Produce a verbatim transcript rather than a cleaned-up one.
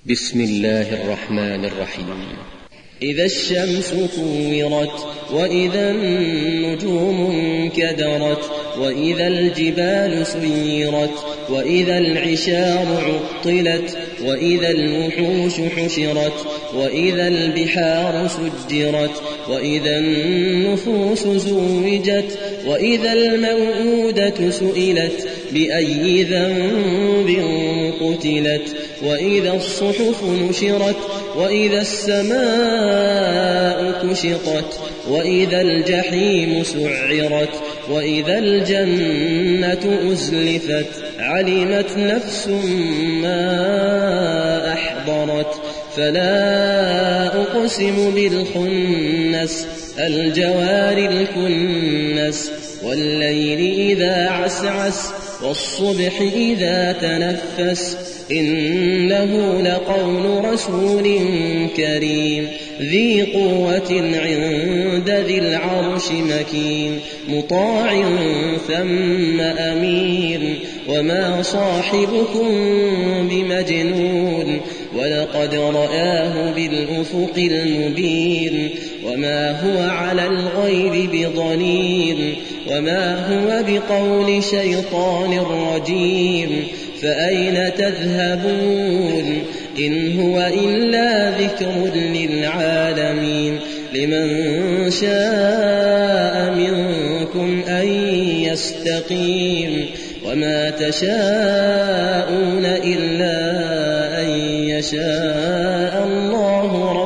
بسم الله الرحمن الرحيم. إذا الشمس كورت وإذا النجوم انكدرت وإذا الجبال سيرت وإذا العشار عطلت وإذا الوحوش حشرت وإذا البحار سجرت وإذا النفوس زوجت وإذا الموءودة سئلت بأي ذنب قتلت وإذا الصحف نشرت وإذا السماء كشطت وإذا الجحيم سعرت وإذا الجنة أزلفت علمت نفس ما أحضرت فلا أقسم بالخنس الجوار الكنس والليل إذا عسعس والصبح إذا تنفس إنه لقول رسول كريم ذي قوة عند ذي العرش مكين مطاع ثم أمين وما صاحبكم بمجنون ولقد رآه بالأفق المبين وما هو على الغيب بضنين وما هو بقول شيطان رجيم فأين تذهبون إن هو إلا ذكر للعالمين لمن شاء منكم أن يستقيم وما تشاءون إلا أن يشاء الله رب